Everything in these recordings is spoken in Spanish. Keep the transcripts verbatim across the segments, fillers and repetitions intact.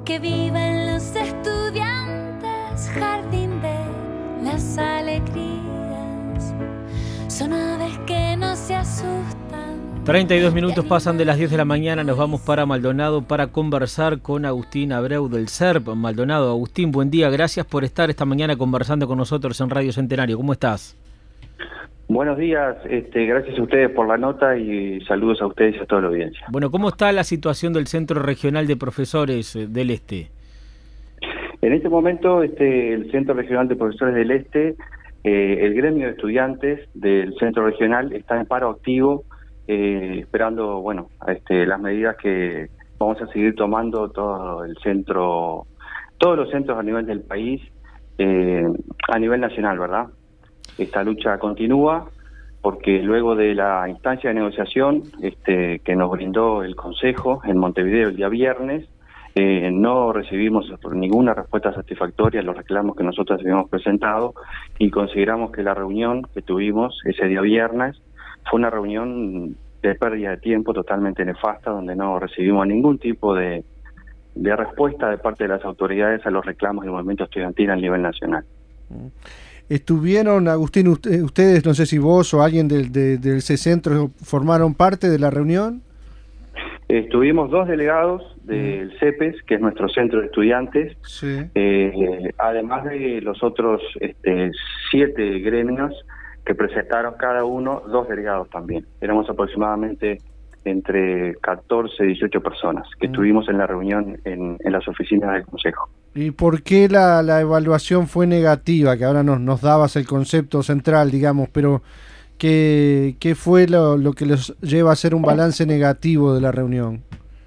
que vivan los estudiantes, jardín de las alegrías, son aves que no se asustan. treinta y dos minutos pasan de las diez de la mañana, nos vamos para Maldonado para conversar con Agustín Abreu del S E R P Maldonado. Agustín, buen día, gracias por estar esta mañana conversando con nosotros en Radio Centenario. ¿Cómo estás? Buenos días, este, gracias a ustedes por la nota y saludos a ustedes y a toda la audiencia. Bueno, ¿cómo está la situación del Centro Regional de Profesores del Este? En este momento, este, el Centro Regional de Profesores del Este, eh, el gremio de estudiantes del Centro Regional está en paro activo, eh, esperando, bueno, este, las medidas que vamos a seguir tomando todo el centro, todos los centros a nivel del país, eh, a nivel nacional, ¿verdad? Esta lucha continúa porque luego de la instancia de negociación este, que nos brindó el Consejo en Montevideo el día viernes, eh, no recibimos ninguna respuesta satisfactoria a los reclamos que nosotros habíamos presentado y consideramos que la reunión que tuvimos ese día viernes fue una reunión de pérdida de tiempo totalmente nefasta, donde no recibimos ningún tipo de, de respuesta de parte de las autoridades a los reclamos del movimiento estudiantil a nivel nacional. ¿Estuvieron, Agustín, usted, ustedes, no sé si vos o alguien del, de, del C Centro, formaron parte de la reunión? Estuvimos dos delegados del C E P E S, que es nuestro centro de estudiantes, sí. eh, además de los otros este, siete gremios que presentaron cada uno dos delegados también. Éramos aproximadamente entre catorce y dieciocho personas que mm. estuvimos en la reunión en, en las oficinas del Consejo. ¿Y por qué la, la evaluación fue negativa? Que ahora nos, nos dabas el concepto central, digamos, pero ¿qué, qué fue lo, lo que los lleva a hacer un balance negativo de la reunión?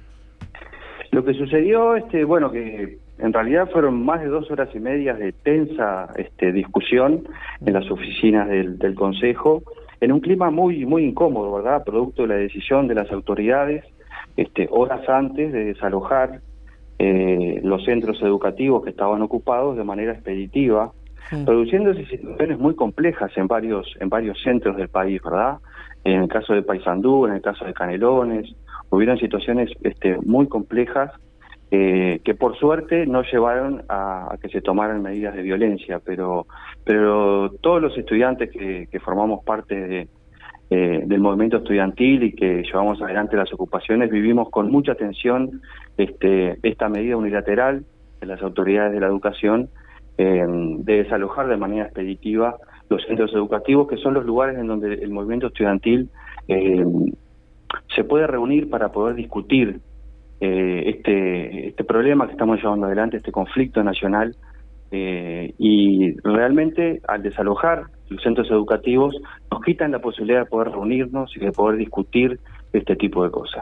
Lo que sucedió, este, bueno, que en realidad fueron más de dos horas y media de tensa este, discusión en las oficinas del, del Consejo, en un clima muy muy incómodo, ¿verdad? Producto de la decisión de las autoridades, este, horas antes de desalojar eh, los centros educativos que estaban ocupados de manera expeditiva, sí. Produciéndose situaciones muy complejas en varios en varios centros del país, ¿verdad? En el caso de Paysandú, en el caso de Canelones, hubieron situaciones este, muy complejas eh, que por suerte no llevaron a, a que se tomaran medidas de violencia, pero pero todos los estudiantes que, que formamos parte de, eh, del movimiento estudiantil y que llevamos adelante las ocupaciones, vivimos con mucha tensión este, esta medida unilateral de las autoridades de la educación eh, de desalojar de manera expeditiva los centros educativos, que son los lugares en donde el movimiento estudiantil eh, se puede reunir para poder discutir eh, este, este problema que estamos llevando adelante, este conflicto nacional. Eh, y realmente al desalojar los centros educativos nos quitan la posibilidad de poder reunirnos y de poder discutir este tipo de cosas.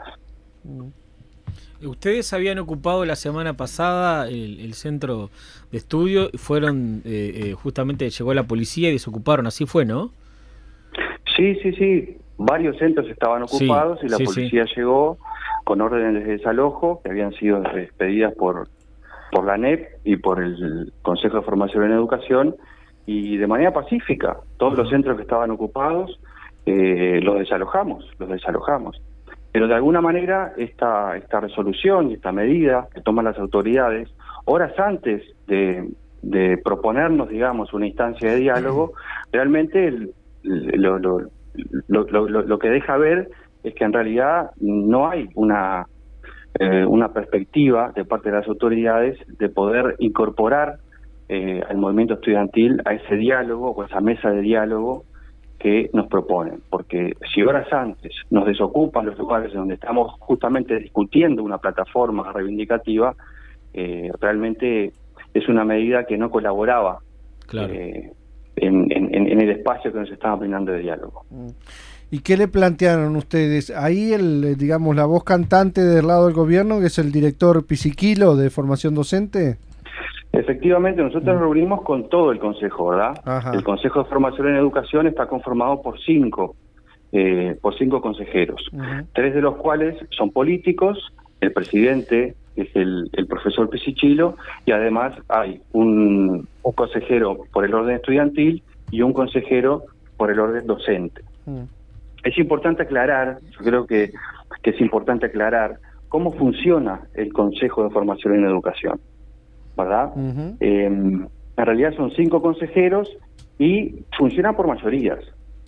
Ustedes habían ocupado la semana pasada el, el centro de estudio y fueron, eh, eh, justamente llegó la policía y desocuparon, así fue, ¿no? Sí, sí, sí, varios centros estaban ocupados sí, y la sí, policía sí. llegó con órdenes de desalojo que habían sido expedidas por por la N E P y por el Consejo de Formación en Educación, y de manera pacífica, todos uh-huh. los centros que estaban ocupados eh, los desalojamos, los desalojamos. Pero de alguna manera esta esta resolución y esta medida que toman las autoridades, horas antes de, de proponernos, digamos, una instancia de diálogo, uh-huh. realmente el, lo, lo, lo, lo, lo, lo que deja ver es que en realidad no hay una Eh, una perspectiva de parte de las autoridades de poder incorporar eh, al movimiento estudiantil a ese diálogo o a esa mesa de diálogo que nos proponen, porque si horas antes nos desocupan los lugares donde estamos justamente discutiendo una plataforma reivindicativa, eh, realmente es una medida que no colaboraba claro. eh, en, en, en el espacio que nos estaban brindando de diálogo. ¿Y qué le plantearon ustedes? Ahí, el, digamos, la voz cantante del lado del gobierno, que es el director Pisiquilo de Formación Docente. Efectivamente, nosotros nos reunimos con todo el Consejo, ¿verdad? Ajá. El Consejo de Formación en Educación está conformado por cinco, eh, por cinco consejeros, uh-huh. tres de los cuales son políticos, el presidente es el, el profesor Pisiquilo, y además hay un, un consejero por el orden estudiantil y un consejero por el orden docente. Uh-huh. Es importante aclarar, yo creo que, que es importante aclarar, cómo funciona el Consejo de Formación en Educación, ¿verdad? Uh-huh. Eh, en realidad son cinco consejeros y funcionan por mayorías.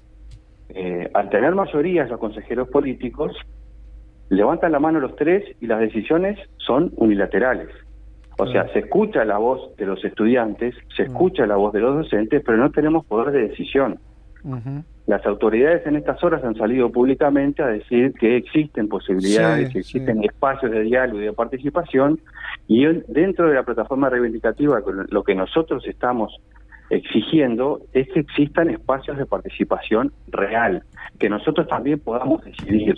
Eh, al tener mayorías los consejeros políticos, levantan la mano los tres y las decisiones son unilaterales. O uh-huh. sea, se escucha la voz de los estudiantes, se escucha uh-huh. la voz de los docentes, pero no tenemos poder de decisión. Uh-huh. Las autoridades en estas horas han salido públicamente a decir que existen posibilidades, sí, que existen sí. espacios de diálogo y de participación, y dentro de la plataforma reivindicativa lo que nosotros estamos exigiendo es que existan espacios de participación real, que nosotros también podamos decidir.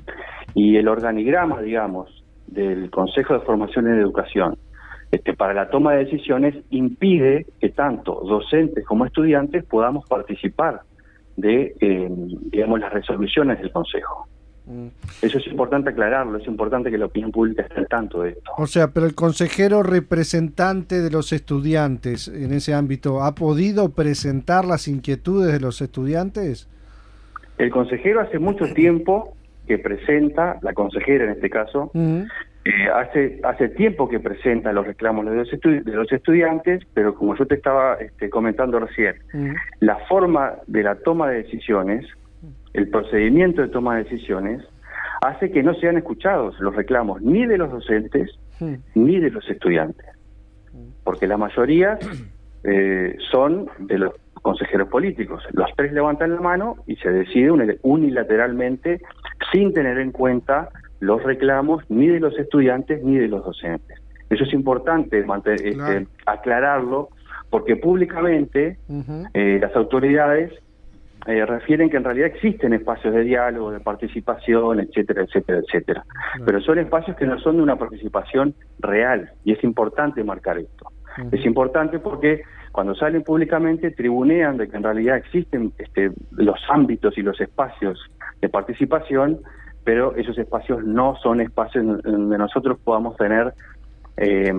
Y el organigrama, digamos, del Consejo de Formación en Educación, este, para la toma de decisiones, impide que tanto docentes como estudiantes podamos participar de, eh, digamos, las resoluciones del Consejo. Mm. Eso es importante aclararlo, es importante que la opinión pública esté al tanto de esto. O sea, pero el consejero representante de los estudiantes en ese ámbito, ¿ha podido presentar las inquietudes de los estudiantes? El consejero hace mucho tiempo que presenta, la consejera en este caso, uh-huh. eh, hace hace tiempo que presenta los reclamos de los, estu- de los estudiantes, pero como yo te estaba este, comentando recién, uh-huh. la forma de la toma de decisiones, el procedimiento de toma de decisiones, hace que no sean escuchados los reclamos ni de los docentes uh-huh. ni de los estudiantes, porque la mayoría eh, son de los consejeros políticos. Los tres levantan la mano y se decide unilateralmente sin tener en cuenta los reclamos ni de los estudiantes ni de los docentes. Eso es importante mantener, claro. este, aclararlo, porque públicamente uh-huh. eh, las autoridades eh, refieren que en realidad existen espacios de diálogo, de participación, etcétera, etcétera, etcétera. Claro. Pero son espacios que no son de una participación real, y es importante marcar esto. Uh-huh. Es importante porque cuando salen públicamente tribunean de que en realidad existen este, los ámbitos y los espacios de participación, pero esos espacios no son espacios donde nosotros podamos tener eh,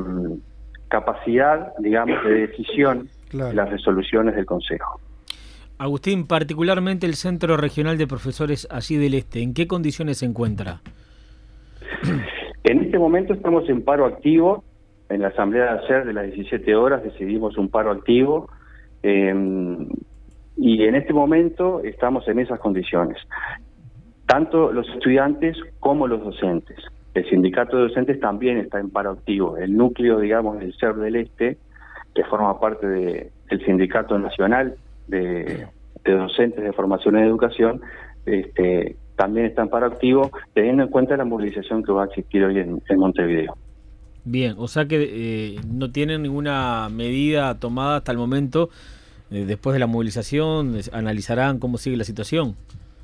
capacidad, digamos, de decisión claro. de las resoluciones del Consejo. Agustín, particularmente el Centro Regional de Profesores allí del Este, ¿en qué condiciones se encuentra? En este momento estamos en paro activo. En la asamblea de ayer de las diecisiete horas decidimos un paro activo eh, y en este momento estamos en esas condiciones. Tanto los estudiantes como los docentes. El sindicato de docentes también está en paro activo. El núcleo, digamos, del C E R del Este, que forma parte de, del Sindicato Nacional de, de Docentes de Formación en Educación, este, también está en paro activo, teniendo en cuenta la movilización que va a existir hoy en, en Montevideo. Bien, o sea que eh, no tienen ninguna medida tomada hasta el momento. Eh, después de la movilización, ¿analizarán cómo sigue la situación?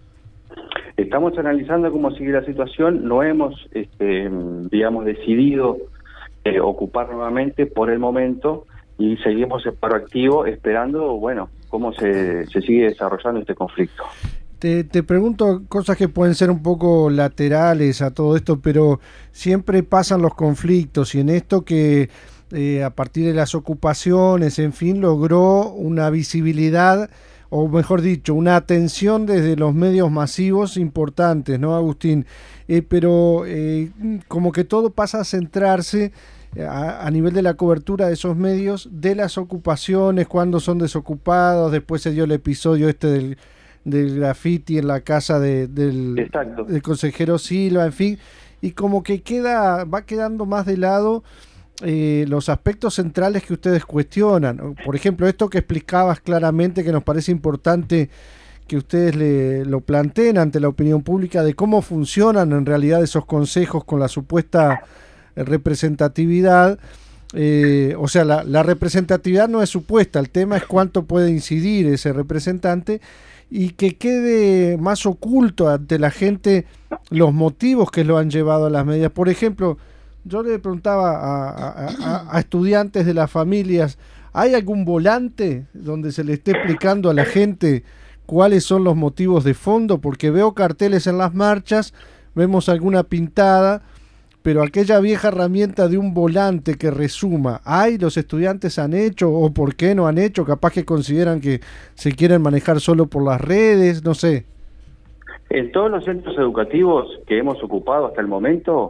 Estamos analizando cómo sigue la situación. No hemos, este, digamos, decidido eh, ocupar nuevamente por el momento y seguimos en paro activo esperando, bueno, cómo se, se sigue desarrollando este conflicto. Te, te pregunto cosas que pueden ser un poco laterales a todo esto, pero siempre pasan los conflictos y en esto que eh, a partir de las ocupaciones, en fin, logró una visibilidad, o mejor dicho, una atención desde los medios masivos importantes, ¿no, Agustín? Eh, pero eh, como que todo pasa a centrarse a, a nivel de la cobertura de esos medios, de las ocupaciones, cuando son desocupados. Después se dio el episodio este del del graffiti en la casa de, del, del consejero Silva, en fin, y como que queda va quedando más de lado eh, los aspectos centrales que ustedes cuestionan. Por ejemplo, esto que explicabas claramente, que nos parece importante que ustedes le, lo planteen ante la opinión pública, de cómo funcionan en realidad esos consejos con la supuesta representatividad. Eh, o sea, la, la representatividad no es supuesta, el tema es cuánto puede incidir ese representante, y que quede más oculto ante la gente los motivos que lo han llevado a las medidas. Por ejemplo, yo le preguntaba a, a, a, a estudiantes de las familias, ¿hay algún volante donde se le esté explicando a la gente cuáles son los motivos de fondo? Porque veo carteles en las marchas, vemos alguna pintada, pero aquella vieja herramienta de un volante que resuma, ¿hay? ¿Los estudiantes han hecho? ¿O por qué no han hecho? Capaz que consideran que se quieren manejar solo por las redes, no sé. En todos los centros educativos que hemos ocupado hasta el momento,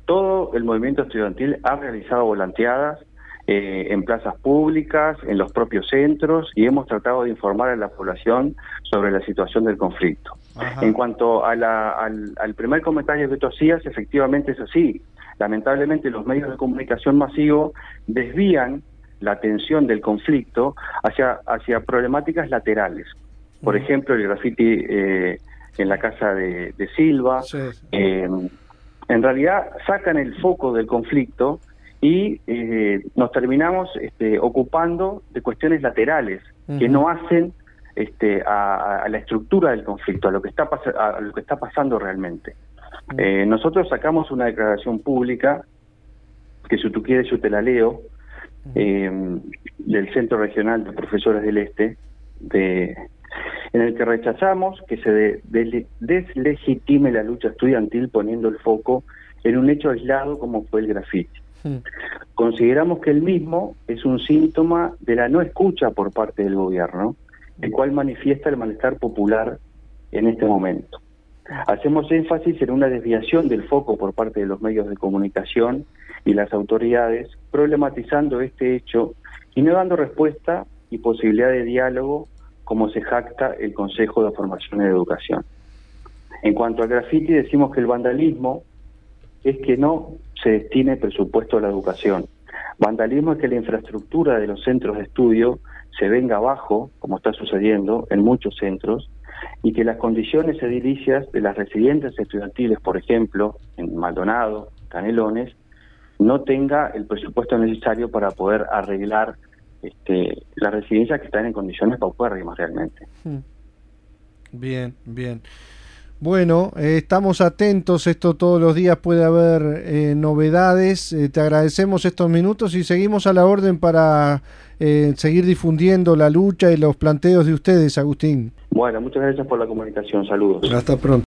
todo el movimiento estudiantil ha realizado volanteadas eh, en plazas públicas, en los propios centros, y hemos tratado de informar a la población sobre la situación del conflicto. Ajá. En cuanto a la, al, al primer comentario que tú hacías, efectivamente es así. Lamentablemente los medios de comunicación masivos desvían la atención del conflicto hacia, hacia problemáticas laterales. Por uh-huh. ejemplo, el grafiti eh, en la casa de, de Silva. Sí, sí. Eh, en realidad sacan el foco del conflicto y eh, nos terminamos este, ocupando de cuestiones laterales uh-huh. que no hacen este, a, a la estructura del conflicto, a lo que está, pas- a lo que está pasando realmente. Uh-huh. Eh, nosotros sacamos una declaración pública, que si tú quieres yo te la leo, uh-huh. eh, del Centro Regional de Profesores del Este, de, en el que rechazamos que se de, de, deslegitime la lucha estudiantil poniendo el foco en un hecho aislado como fue el grafiti. Uh-huh. Consideramos que el mismo es un síntoma de la no escucha por parte del gobierno, el cual manifiesta el malestar popular en este momento. Hacemos énfasis en una desviación del foco por parte de los medios de comunicación y las autoridades, problematizando este hecho y no dando respuesta y posibilidad de diálogo como se jacta el Consejo de Formación y Educación. En cuanto al grafiti, decimos que el vandalismo es que no se destine presupuesto a la educación. Vandalismo es que la infraestructura de los centros de estudio se venga abajo, como está sucediendo en muchos centros, y que las condiciones edilicias de las residencias estudiantiles, por ejemplo, en Maldonado, Canelones, no tenga el presupuesto necesario para poder arreglar este, las residencias que están en condiciones paupérrimas realmente. Bien, bien. Bueno, eh, estamos atentos, esto todos los días puede haber eh, novedades, eh, te agradecemos estos minutos y seguimos a la orden para eh, seguir difundiendo la lucha y los planteos de ustedes, Agustín. Bueno, muchas gracias por la comunicación, saludos. Hasta pronto.